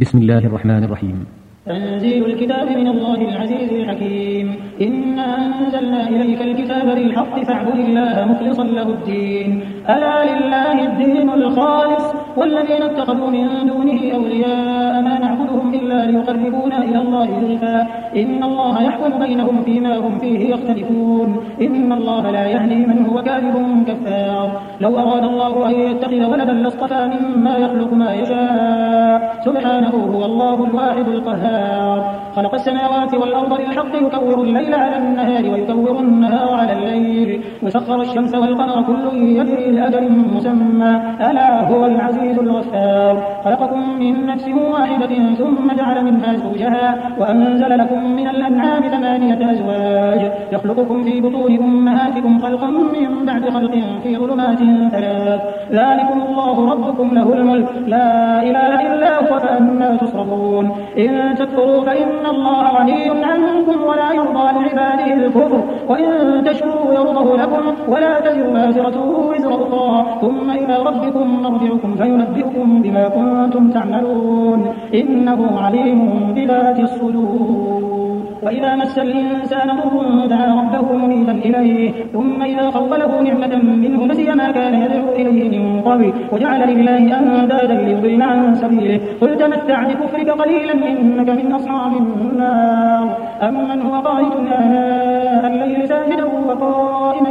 بسم الله الرحمن الرحيم. تنزيل الكتاب من الله العزيز الحكيم. إنا أنزلنا إليك الكتاب بالحق فاعبد الله مخلصا له الدين. ألا لله الدين الخالص والذين اتخذوا من دونه أولياء ما نعبدهم إلا ليقربونا إلى الله زلفى إن الله يحكم بينهم فيما هم فيه يختلفون إن الله لا يهدي من هو كاذب كفار. لو أراد الله أن يتخذ ولدا لاصطفى مما يخلق ما يشاء سبحانه هو الله الواحد القهار. خلق السماوات والأرض بالحق يكور الليل على النهار ويكور النهار على الليل وسخر الشمس والقمر كل يجري لأجل مسمى ألا هو العزيز الغفار. خلقكم من نفس واحدة ثم جعل منها زوجها وأنزل لكم من الأنعام 8 أزواج يخلقكم في بطون أمهاتكم خلقا من بعد خلق في ظلمات 3 ذلكم الله ربكم له الملك لا إله إلا هو فأنا تصرفون. إن تكفروا فإن الله غني عنكم ولا يرضى لعباده الكفر وإن تشكروا يرضه لكم ولا تزر وازرة وزر أخرى ثم إلى ربكم مرجعكم فينبئكم بما كنتم تعملون إنه عليم بذات الصدور. وإذا مس الإنسان ضر دعا ربه منيبا إليه ثم إذا خوله نعمة منه نسي ما كان يدعو إليه من قبل وجعل لله أندادا ليضل عن سبيله قل تمتع بكفرك قليلا إنك من أصحاب النار. أمن هو قانت آناء الليل ساجدا وقائما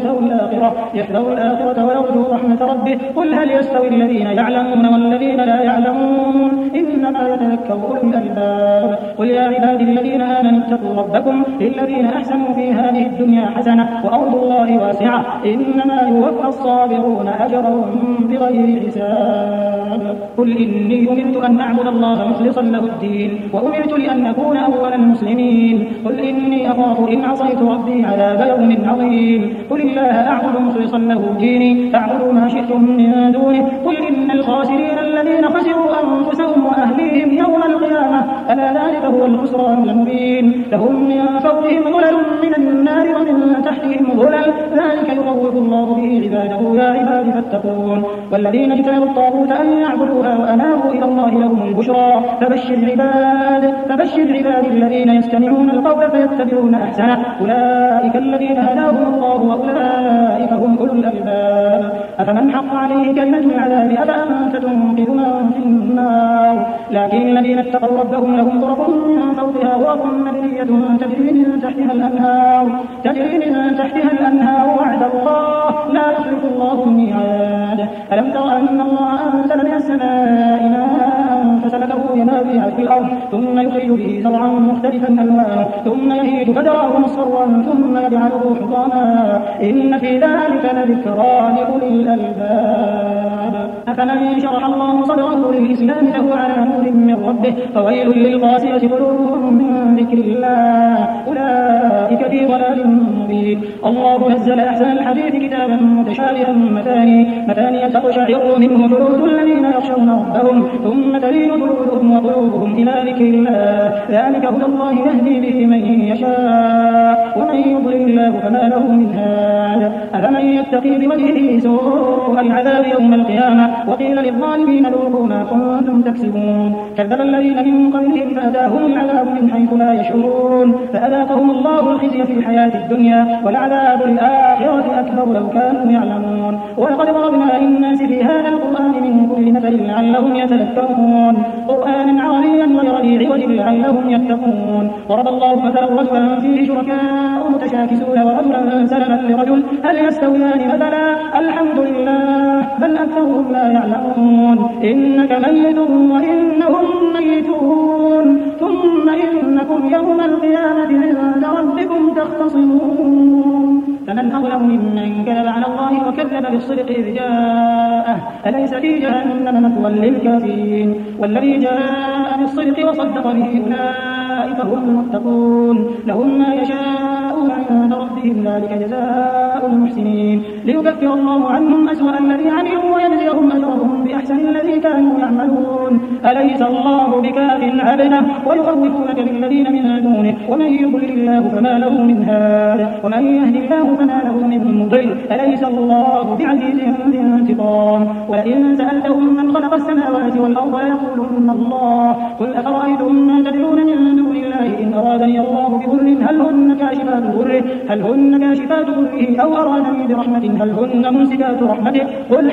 يحذر الآخرة ويرجو رحمة ربه قل هل يستوي الذين يعلمون والذين لا يعلمون إنما يتذكر أولو الألباب. قل يا عبادي الذين آمنوا اتقوا ربكم للذين أحسنوا في هذه الدنيا حسنة وأرض الله واسعة إنما يوفى الصابرون أجرهم بغير حساب. قل إني أمرت أن أعبد الله مخلصا له الدين وأمرت لأن أكون أول المسلمين. قل إني أخاف إن عصيت ربي عذاب يوم عظيم. قل الله أعبد مخلصا له ديني فاعبدوا ما شئتم من دونه. قل إن الخاسرين الذين خسروا أنفسهم وأهليهم يوم القيامة ألا ذلك هو الخسران المبين. لهم من فوقهم ظلل من النار ومن تحتهم ظلل ذلك يخوف الله به عباده يا عباد فاتقون. والذين اجتنبوا الطاغوت أن يعبدوها وأنابوا إلى الله لهم البشرى فبشر عباد الذين يستمعون القول فيتبعون أحسنه أولئك الذين هداهم الله وأولئك هم أولو الألباب. أفمن حق عليه كلمة العذاب أفأنت تنقذ من في النار. لكن الذين اتقوا ربهم لهم غرف من فوقها غرف مبنية تجري من تحتها الأنهار وعد الله لا يخلف الله الميعاد. ألم تر أن الله أنزل من السماء ماء فسلكه ينابيع في الأرض ثم يخرج به زرعا مختلفا ألوانه ثم يهيج فتراه مصفرا ثم يجعله حطاما إن في ذلك لذكرى لأولي الألباب. أفمن شرح الله صدره للإسلام فهو على نور من ربه فويل للقاسية قلوبهم من ذكر الله أولئك في ضلال مبين. الله نزل أحسن الحديث كتابا متشابها مثانية تقشعر منه جلود الذين يخشون ربهم ثم تلين جلودهم وقلوبهم إلى ذكر الله ذلك هدى الله يهدي به من يشاء ومن يضلل الله فما له من هاد. أفمن يتقي بوجهه سوء العذاب يوم القيامة وقيل للظالمين ذوقوا ما كنتم تكسبون. كذب الذين من قبلهم فأتاهم العذاب من حيث لا يشعرون فأذاقهم الله الخزي في الحياة الدنيا ولعذاب الآخرة أكبر لو كانوا يعلمون. ولقد ضربنا للناس في هذا القرآن من كل مثل لعلهم يتذكرون قرآنا عربيا غير ذي عوج لعلهم يتقون. ضرب الله مثلا رجلا فيه شركاء متشاكسون ورجلا سلما لرجل هل يستويان مثلا الحمد لله بل أكثرهم لا يعلمون. إنك ميت وإنهم ميتون ثم إنكم يوم القيامة عند ربكم تختصمون. فمن أظلم ممن كذب على الله وكذب بالصدق إذ جاءه أليس في جهنم مثوى للكافرين. والذي جاء بالصدق وصدق به أولئك هم المتقون لهم ما يشاءون يحسبون عند ربهم ذلك جزاء المحسنين ليكفر الله عنهم أسوأ الذي عملوا ويجزيهم أجرهم بأحسن الذي كانوا يعملون أليس الله بكاف عبده ويخوفونك بالذين من دونه ومن يضلل الله فما له من هاد ومن يهد الله فما له من مضل أليس الله بعزيز ذي انتقام ولئن سألتهم من خلق السماوات والأرض ليقولن الله قل أفرأيتم ما تدعون من دون الله إن أرادني الله بضر هل هن كاشفات ضره أو أرادني برحمة هل هن ممسكات رحمته قل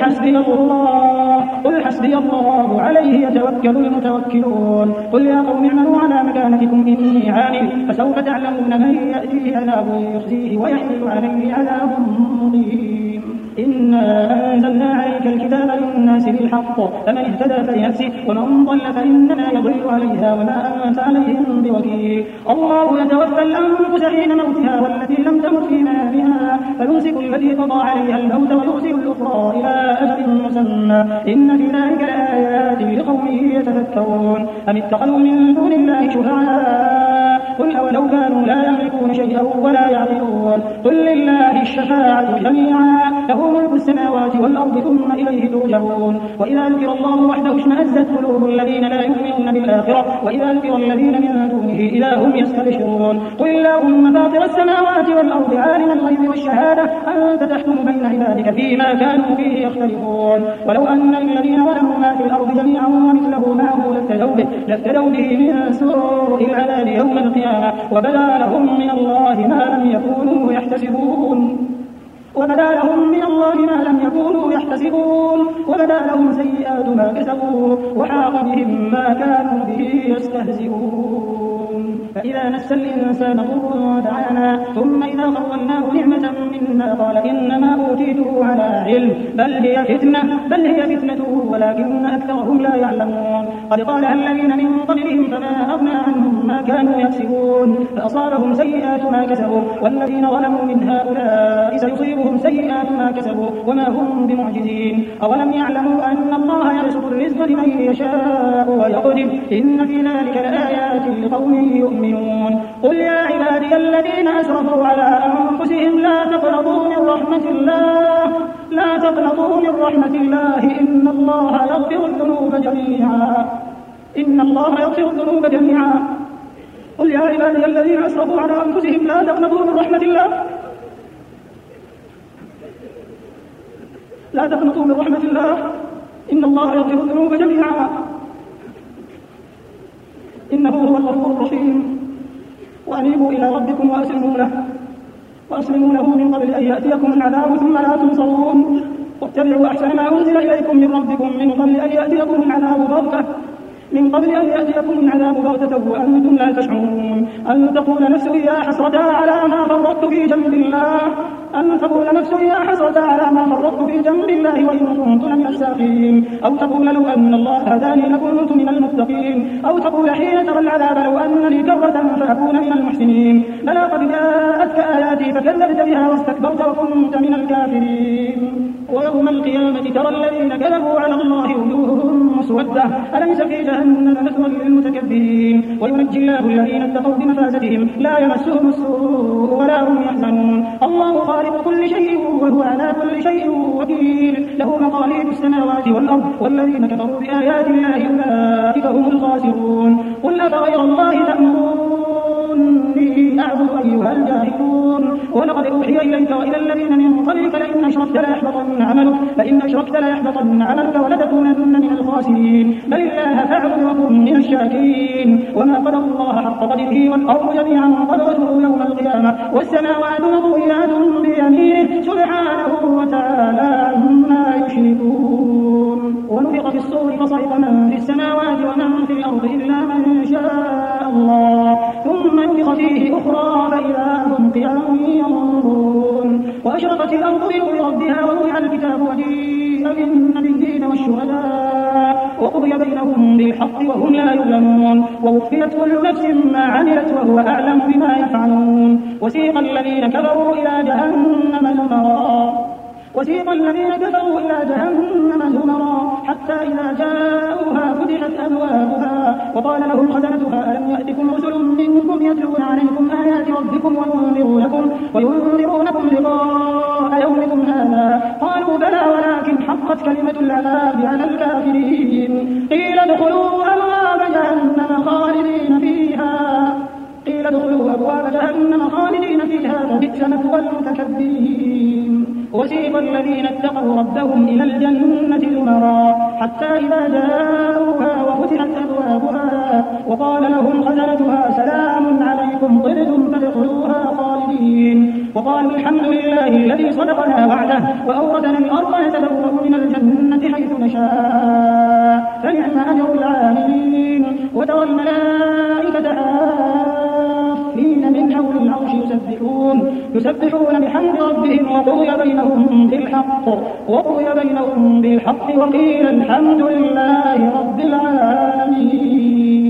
حسبي الله عليه يتوكل المتوكلون قل يا قوم اعملوا على مكانتكم إني عامل فسوف تعلمون من يأتيه عذاب يخزيه ويحل عليه عذاب مقيم إنا أنزلنا عليك الكتاب للناس بالحق فمن اهتدى فلنفسه ومن ضل فإنما يضل عليها وما أنت عليهم بوكيل الله يتوفى الأنفس حين موتها والتي لم تمت في منامها فيمسك التي قضى عليها الموت ويرسل الأخرى إلى أجل مسمى إن في ذلك لآيات لقوم يتفكرون أم اتخذوا من دون الله شفعاء قل أولو كانوا لا يملكون شيئا ولا يعقلون قل لله الشفاعة جميعا له ملك السماوات والأرض ثم إليه ترجعون وإذا ذكر الله وحده اشمأزت قلوب الذين لا يؤمنون بالآخرة وإذا ذكر الذين من دونه إذا هم يستبشرون قل اللهم فاطر السماوات والأرض عالم الغيب والشهادة أنت تحكم بين عبادك فيما كانوا فيه يختلفون ولو أن الذين ظلموا ما في الأرض جميعا ومثله معه لافتدوا به من سوء العذاب يوم القيامة وبدا لهم من الله ما لم يكونوا يحتسبون وبدا لهم سيئات ما كسبوا وحاق بهم ما كانوا به يستهزئون فإذا مس الإنسان ضر دعانا ثم إذا خولناه نعمة منا قال إنما أوتيته على علم بل هي فتنة ولكن أكثرهم لا يعلمون قد قالها الذين من قبلهم فما أغنى عنهم ما كانوا يكسبون فأصابهم سيئات ما كسبوا والذين ظلموا من هؤلاء سيصيبهم سيئات ما كسبوا وما هم بمعجزين أولم يعلموا أن الله يبسط الرزق لمن يشاء ويقدر إن في ذلك لآيات لقوم يؤمنون قل يا عبادي الذين أسرفوا على أنفسهم لا تقنطوا من رحمة الله إن الله يغفر الذنوب جميعا قل يا عبادي الذين أسرفوا على أنفسهم لا تقنطوا من رحمة الله إن الله يغفر الذنوب جميعا إنه هو الغفور الرحيم وأنيبوا إلى ربكم وأسلموا له من قبل أن يأتيكم العذاب ثم لا تنصرون واتبعوا أحسن ما أنزل إليكم من ربكم من قبل أن يأتيكم العذاب بغتة وأنتم لا تشعرون أن تقول نفس يا حسرة على ما فرطت في جنب الله وإن كنت لمن الساخرين أو تقول لو أن الله هداني لكنت من المتقين أو تقول حين ترى العذاب لو أن لي كرة فأكون من المحسنين بلى قد جاءتك آياتي فكذبت بها واستكبرت وكنت من الكافرين ويوم القيامة ترى الذين كذبوا على الله وجوههم مسودة أليس في جهنم مثوى للمتكبرين وينجي الله الذين اتقوا بمفازتهم لا يمسهم السوء ولا هم يحزنون الله خالق كل شيء وهو على كل شيء وكيل له مقاليد السماوات والأرض والذين كفروا بآيات الله أولئك هم الخاسرون قل أفغير الله تأمروني أعبد أيها الجاهلون ولقد أوحي إليك وإلى الذين من قبلك لئن أشركت ليحبطن عملك ولتكونن من الخاسرين بل الله فاعبد وكن من الشاكرين وما قدر الله حق قدره والأرض جميعا قدرته يوم القيامة والسماوات مطويات بيمينه سبحانه وتعالى عما يشركون ونفخ في الصور فصعق من في السماوات ومن في الأرض إلا من شاء الله ثم نفخ فيه أخرى فإذا هم قيام ينظرون وأشرقت الأرض بنور ربها ووضع الكتاب وجيء بالنبيين والشهداء وقضي بينهم بالحق وهم لا يظلمون ووفيت كل نفس ما عملت وهو أعلم بما يفعلون وسيق الذين كفروا إلى جهنم زمرا حتى إذا جاءوها فتحت أبوابها وقال لهم خزنتها ألم يأتكم رسل منكم يتلون عليكم آيات ربكم وينذرونكم لقاء يومكم هذا؟ قالوا بلى ولكن حقت كلمة العذاب على الكافرين. قيل ادخلوا أبواب جهنم خالدين فيها فبئس مثوى المتكبرين. وسيق الذين اتقوا ربهم إلى الجنة زمرا حتى إذا جاءوها وفتحت أبوابها وقال لهم خزنتها سلام عليكم طبتم فادخلوها خالدين. وقالوا الحمد لله الذي صدقنا وعده وأورثنا الأرض نتبوأ من الجنة حيث نشاء فنعم أجر العاملين. وترى الملائكة حافين من حول العرش يسبحون بحمد ربهم وقضي بينهم بالحق وقيل الحمد لله رب العالمين.